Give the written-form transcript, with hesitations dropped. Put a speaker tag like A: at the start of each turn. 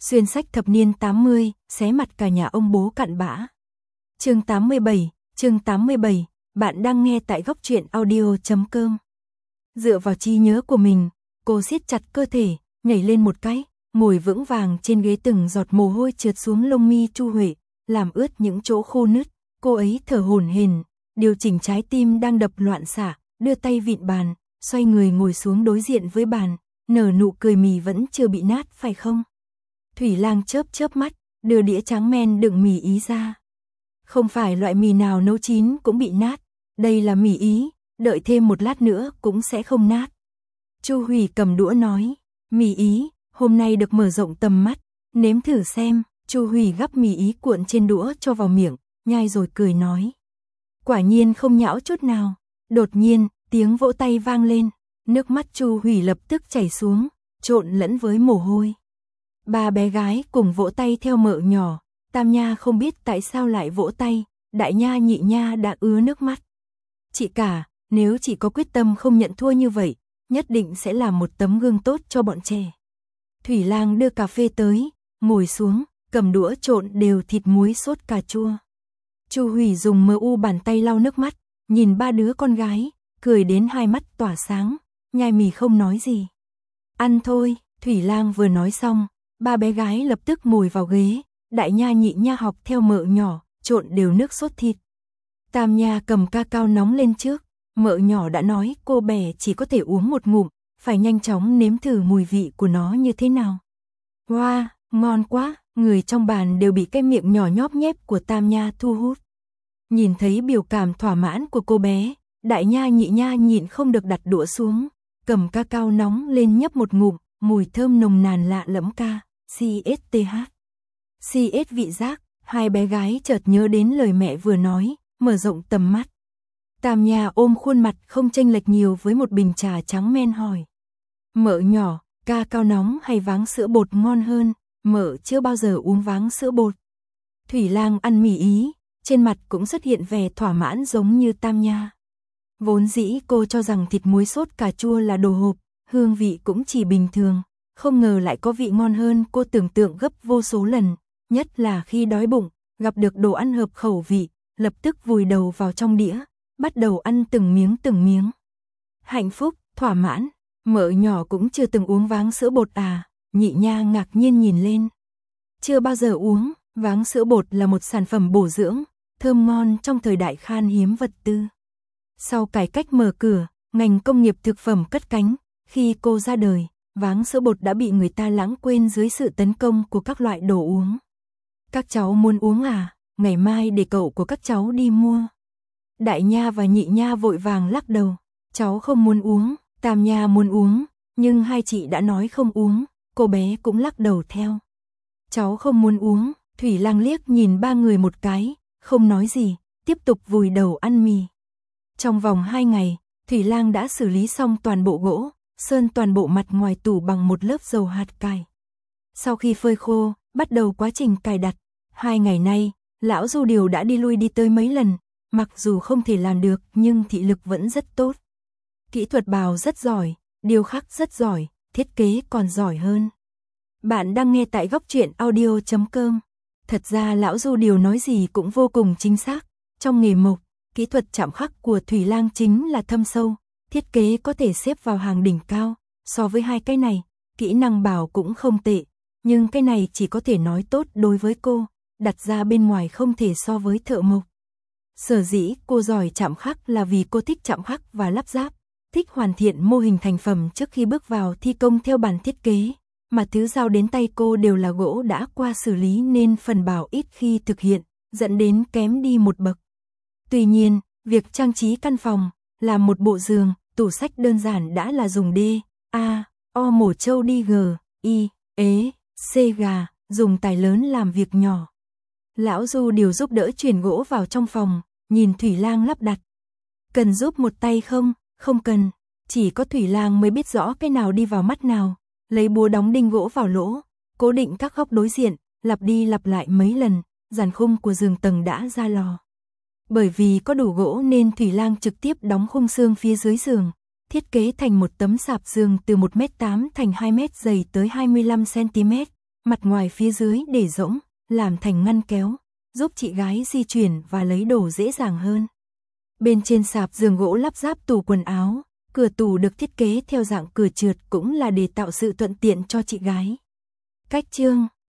A: Xuyên sách thập niên 80, xé mặt cả nhà ông bố cặn bã. Chương 87, bạn đang nghe tại góc truyện audio.com. Dựa vào trí nhớ của mình, cô siết chặt cơ thể, nhảy lên một cái, ngồi vững vàng trên ghế, từng giọt mồ hôi trượt xuống lông mi Chu Huệ, làm ướt những chỗ khô nứt. Cô ấy thở hổn hển, điều chỉnh trái tim đang đập loạn xạ, đưa tay vịn bàn, xoay người ngồi xuống đối diện với bàn, nở nụ cười. Mì vẫn chưa bị nát phải không? Thủy Lang chớp mắt, đưa đĩa tráng men đựng mì Ý ra. Không phải loại mì nào nấu chín cũng bị nát, đây là mì Ý, đợi thêm một lát nữa cũng sẽ không nát. Chu Hủy cầm đũa nói, mì Ý, hôm nay được mở rộng tầm mắt, nếm thử xem. Chu Hủy gắp mì Ý cuộn trên đũa cho vào miệng, nhai rồi cười nói. Quả nhiên không nhão chút nào. Đột nhiên, tiếng vỗ tay vang lên, nước mắt Chu Hủy lập tức chảy xuống, trộn lẫn với mồ hôi. Ba bé gái cùng vỗ tay theo mợ nhỏ, Tam Nha không biết tại sao lại vỗ tay, Đại Nha Nhị Nha đã ứa nước mắt. Chị cả, nếu chị có quyết tâm không nhận thua như vậy, nhất định sẽ làm một tấm gương tốt cho bọn trẻ. Thủy Lang đưa cà phê tới, ngồi xuống, cầm đũa trộn đều thịt muối sốt cà chua. Chu Hủy dùng bàn tay lau nước mắt, nhìn ba đứa con gái, cười đến hai mắt tỏa sáng, nhai mì không nói gì. Ăn thôi. Thủy Lang vừa nói xong, ba bé gái lập tức ngồi vào ghế, Đại Nha Nhị Nha học theo mợ nhỏ, trộn đều nước sốt thịt. Tam Nha cầm ca cao nóng lên trước, mợ nhỏ đã nói cô bé chỉ có thể uống một ngụm, phải nhanh chóng nếm thử mùi vị của nó như thế nào. Wow, ngon quá, người trong bàn đều bị cái miệng nhỏ nhóp nhép của Tam Nha thu hút. Nhìn thấy biểu cảm thỏa mãn của cô bé, Đại Nha Nhị Nha nhịn không được đặt đũa xuống, cầm ca cao nóng lên nhấp một ngụm, mùi thơm nồng nàn lạ lẫm CSTH. CS vị giác, hai bé gái chợt nhớ đến lời mẹ vừa nói, mở rộng tầm mắt. Tam Nha ôm khuôn mặt không chênh lệch nhiều với một bình trà trắng men hỏi. Mợ nhỏ, ca cao nóng hay váng sữa bột ngon hơn? Mợ chưa bao giờ uống váng sữa bột. Thủy Lang ăn mì Ý, trên mặt cũng xuất hiện vẻ thỏa mãn giống như Tam Nha. Vốn dĩ cô cho rằng thịt muối sốt cà chua là đồ hộp, hương vị cũng chỉ bình thường, không ngờ lại có vị ngon hơn cô tưởng tượng gấp vô số lần, nhất là khi đói bụng, gặp được đồ ăn hợp khẩu vị, lập tức vùi đầu vào trong đĩa, bắt đầu ăn từng miếng. Hạnh phúc, thỏa mãn, mợ nhỏ cũng chưa từng uống váng sữa bột à? Nhị Nha ngạc nhiên nhìn lên. Chưa bao giờ uống, váng sữa bột là một sản phẩm bổ dưỡng, thơm ngon trong thời đại khan hiếm vật tư. Sau cải cách mở cửa, ngành công nghiệp thực phẩm cất cánh, khi cô ra đời, váng sữa bột đã bị người ta lãng quên dưới sự tấn công của các loại đồ uống. Các cháu muốn uống à? Ngày mai để cậu của các cháu đi mua. Đại Nha và Nhị Nha vội vàng lắc đầu. Cháu không muốn uống. Tam Nha muốn uống, nhưng hai chị đã nói không uống, cô bé cũng lắc đầu theo. Cháu không muốn uống. Thủy Lang liếc nhìn ba người một cái, không nói gì, tiếp tục vùi đầu ăn mì. Trong vòng 2 ngày, Thủy Lang đã xử lý xong toàn bộ gỗ, sơn toàn bộ mặt ngoài tủ bằng một lớp dầu hạt cải. Sau khi phơi khô, bắt đầu quá trình cài đặt. 2 ngày nay, lão Du Điều đã đi lui đi tới mấy lần, mặc dù không thể làm được nhưng thị lực vẫn rất tốt. Kỹ thuật bào rất giỏi, điêu khắc rất giỏi, thiết kế còn giỏi hơn. Bạn đang nghe tại góc truyện audio.com. Thật ra lão Du Điều nói gì cũng vô cùng chính xác. Trong nghề mộc, kỹ thuật chạm khắc của Thủy Lang chính là thâm sâu, thiết kế có thể xếp vào hàng đỉnh cao. So với hai cái này, kỹ năng bào cũng không tệ, nhưng cái này chỉ có thể nói tốt đối với cô, đặt ra bên ngoài không thể so với thợ mộc. Sở dĩ cô giỏi chạm khắc là vì cô thích chạm khắc và lắp ráp, thích hoàn thiện mô hình thành phẩm trước khi bước vào thi công theo bản thiết kế, mà thứ giao đến tay cô đều là gỗ đã qua xử lý nên phần bào ít khi thực hiện, dẫn đến kém đi một bậc. Tuy nhiên, việc trang trí căn phòng, làm một bộ giường, tủ sách đơn giản đã là dùng D, A, O mổ trâu đi G, I, ế, C gà, dùng tài lớn làm việc nhỏ. Lão Du Điều giúp đỡ chuyển gỗ vào trong phòng, nhìn Thủy Lang lắp đặt. Cần giúp một tay không? Không cần, chỉ có Thủy Lang mới biết rõ cái nào đi vào mắt nào. Lấy búa đóng đinh gỗ vào lỗ, cố định các góc đối diện, lặp đi lặp lại mấy lần, dàn khung của giường tầng đã ra lò. Bởi vì có đủ gỗ nên Thủy Lang trực tiếp đóng khung xương phía dưới giường, thiết kế thành một tấm sạp giường từ 1m8 thành 2m dày tới 25cm, mặt ngoài phía dưới để rỗng, làm thành ngăn kéo, giúp chị gái di chuyển và lấy đồ dễ dàng hơn. Bên trên sạp giường gỗ lắp ráp tủ quần áo, cửa tủ được thiết kế theo dạng cửa trượt cũng là để tạo sự thuận tiện cho chị gái. Cách chương